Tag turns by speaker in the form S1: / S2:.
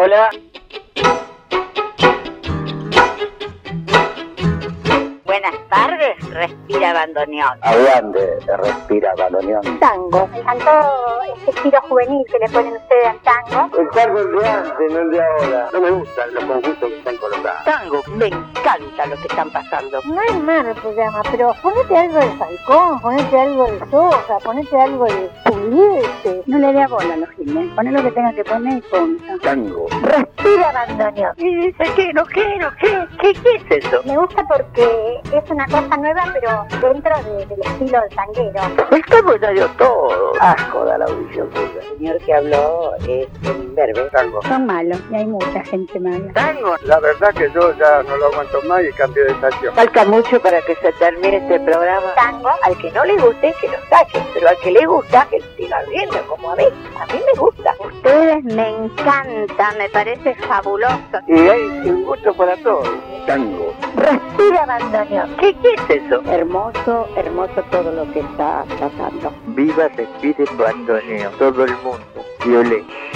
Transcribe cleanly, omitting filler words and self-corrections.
S1: Hola.
S2: Buenas tardes, respira bandoneón.
S1: Aguante, respira bandoneón.
S3: Tango. Me encantó ese estilo juvenil que le ponen ustedes al tango.
S1: El tango es de antes, no el de ahora. No me gustan los conjuntos que están colocados.
S2: Tango, me encanta lo que están pasando.
S3: No es malo el programa, pero ponete algo de Falcón, ponete algo de Sosa, ponete algo de Pugliese. No le dé bola a los giles, poné lo que tenga que poner y punto.
S1: Tango.
S3: Respira bandoneón.
S2: Y dice, ¿qué es eso?
S3: Me gusta porque es una cosa nueva, pero dentro del estilo tanguero.
S2: El tango ya dio todo.
S1: Asco da la audición suya.
S2: El señor que habló es el imberbe.
S1: Tango.
S3: Son malos y hay mucha gente mala.
S2: Tango.
S1: La verdad que yo ya no lo aguanto más y cambio de estación.
S2: Falta mucho para que se termine este programa.
S3: Tango.
S2: Al que no le guste, que lo saque. Pero al que le gusta, que siga viendo como a mí. A mí me gusta.
S3: Ustedes me encantan, me parece fabuloso.
S1: Y hay un gusto para todos. Tango.
S3: Respira bandoneón.
S2: ¿Qué es eso?
S3: Hermoso, hermoso todo lo que está pasando.
S1: Viva, respire bandoneón. Todo el mundo. Violeta.